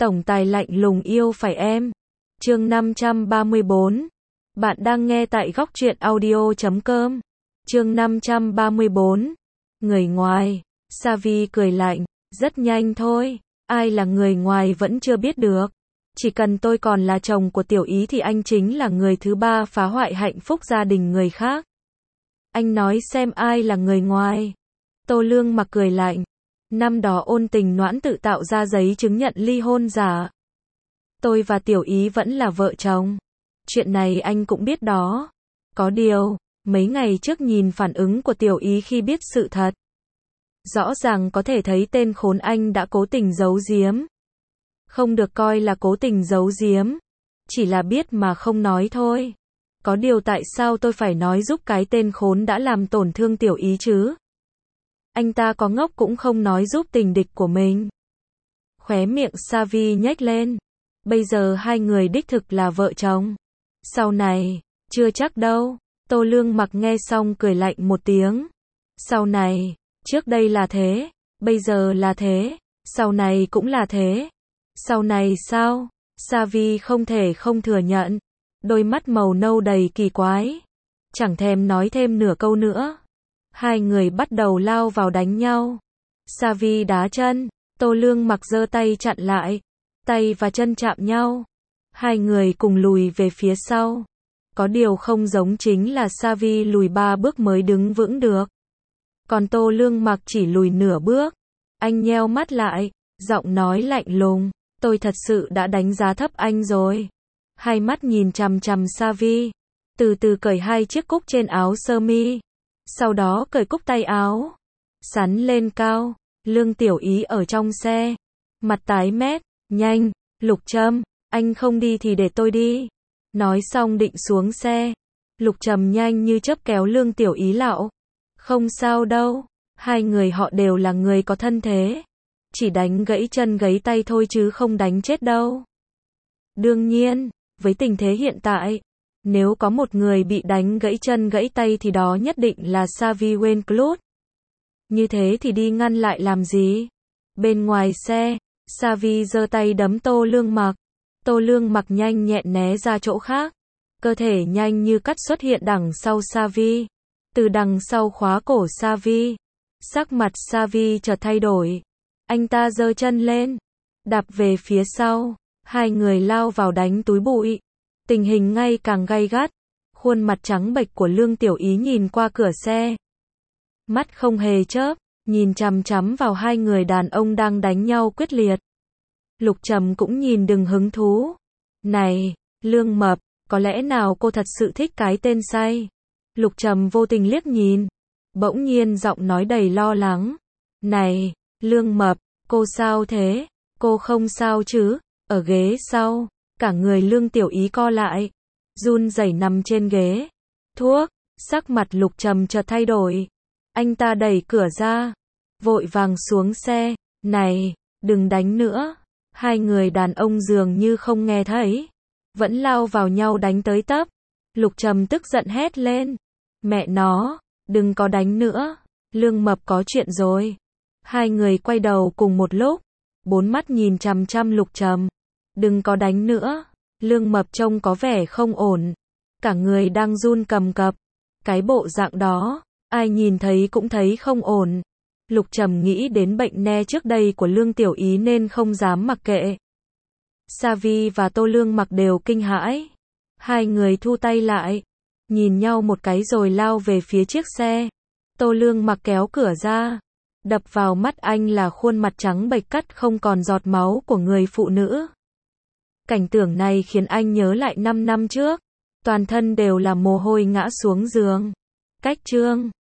Tổng tài lạnh lùng yêu phải em. Chương 534. Bạn đang nghe tại góc truyện audio.com. Chương 534. Người ngoài. Savi cười lạnh. Rất nhanh thôi. Ai là người ngoài vẫn chưa biết được. Chỉ cần tôi còn là chồng của Tiểu Ý thì anh chính là người thứ ba phá hoại hạnh phúc gia đình người khác. Anh nói xem ai là người ngoài. Tô Lương Mặc cười lạnh. Năm đó Ôn Tình Noãn tự tạo ra giấy chứng nhận ly hôn giả. Tôi và Tiểu Ý vẫn là vợ chồng. Chuyện này anh cũng biết đó. Có điều, mấy ngày trước nhìn phản ứng của Tiểu Ý khi biết sự thật. Rõ ràng có thể thấy tên khốn anh đã cố tình giấu giếm. Không được coi là cố tình giấu giếm. Chỉ là biết mà không nói thôi. Có điều tại sao tôi phải nói giúp cái tên khốn đã làm tổn thương Tiểu Ý chứ? Anh ta có ngốc cũng không nói giúp tình địch của mình. Khóe miệng Savi nhếch lên. Bây giờ hai người đích thực là vợ chồng. Sau này, chưa chắc đâu. Tô Lương Mặc nghe xong cười lạnh một tiếng. Sau này, trước đây là thế, bây giờ là thế, sau này cũng là thế. Sau này sao? Savi không thể không thừa nhận. Đôi mắt màu nâu đầy kỳ quái. Chẳng thèm nói thêm nửa câu nữa. Hai người bắt đầu lao vào đánh nhau. Savi đá chân, Tô Lương Mặc giơ tay chặn lại. Tay và chân chạm nhau. Hai người cùng lùi về phía sau. Có điều không giống chính là Savi lùi 3 bước mới đứng vững được. Còn Tô Lương Mặc chỉ lùi nửa bước. Anh nheo mắt lại, giọng nói lạnh lùng. Tôi thật sự đã đánh giá thấp anh rồi. Hai mắt nhìn chằm chằm Savi. Từ từ cởi hai chiếc cúc trên áo sơ mi. Sau đó cởi cúc tay áo. Sắn lên cao. Lương Tiểu Ý ở trong xe. Mặt tái mét. Nhanh, Lục Trầm, anh không đi thì để tôi đi. Nói xong định xuống xe. Lục Trầm nhanh như chớp kéo Lương Tiểu Ý lạo. Không sao đâu, hai người họ đều là người có thân thế. Chỉ đánh gãy chân gãy tay thôi chứ không đánh chết đâu. Đương nhiên, với tình thế hiện tại, nếu có một người bị đánh gãy chân gãy tay thì đó nhất định là Savi Wenclut. Như thế thì đi ngăn lại làm gì? Bên ngoài xe, Savi giơ tay đấm Tô Lương Mặc. Tô Lương Mặc nhanh nhẹn né ra chỗ khác. Cơ thể nhanh như cắt xuất hiện đằng sau Savi. Từ đằng sau khóa cổ Savi. Sắc mặt Savi chợt thay đổi. Anh ta giơ chân lên. Đạp về phía sau. Hai người lao vào đánh túi bụi. Tình hình ngày càng gay gắt. Khuôn mặt trắng bệch của Lương Tiểu Ý nhìn qua cửa xe. Mắt không hề chớp. Nhìn chằm chằm vào hai người đàn ông đang đánh nhau quyết liệt. Lục Trầm cũng nhìn đừng hứng thú. Này, Lương Mập, có lẽ nào cô thật sự thích cái tên say? Lục Trầm vô tình liếc nhìn. Bỗng nhiên giọng nói đầy lo lắng. Này, Lương Mập, cô sao thế? Cô không sao chứ? Ở ghế sau, cả người Lương Tiểu Ý co lại. Run rẩy nằm trên ghế. Thuốc, sắc mặt Lục Trầm chợt thay đổi. Anh ta đẩy cửa ra. Vội vàng xuống xe. Này, đừng đánh nữa. Hai người đàn ông dường như không nghe thấy. Vẫn lao vào nhau đánh tới tấp. Lục Trầm tức giận hét lên. Mẹ nó, đừng có đánh nữa. Lương Mập có chuyện rồi. Hai người quay đầu cùng một lúc. Bốn mắt nhìn chằm chằm Lục Trầm. Đừng có đánh nữa. Lương Mập trông có vẻ không ổn. Cả người đang run cầm cập. Cái bộ dạng đó, ai nhìn thấy cũng thấy không ổn. Lục Trầm nghĩ đến bệnh ne trước đây của Lương Tiểu Ý nên không dám mặc kệ. Savi và Tô Lương Mặc đều kinh hãi. Hai người thu tay lại. Nhìn nhau một cái rồi lao về phía chiếc xe. Tô Lương Mặc kéo cửa ra. Đập vào mắt anh là khuôn mặt trắng bệch cắt không còn giọt máu của người phụ nữ. Cảnh tượng này khiến anh nhớ lại 5 năm trước. Toàn thân đều là mồ hôi ngã xuống giường. Cách chương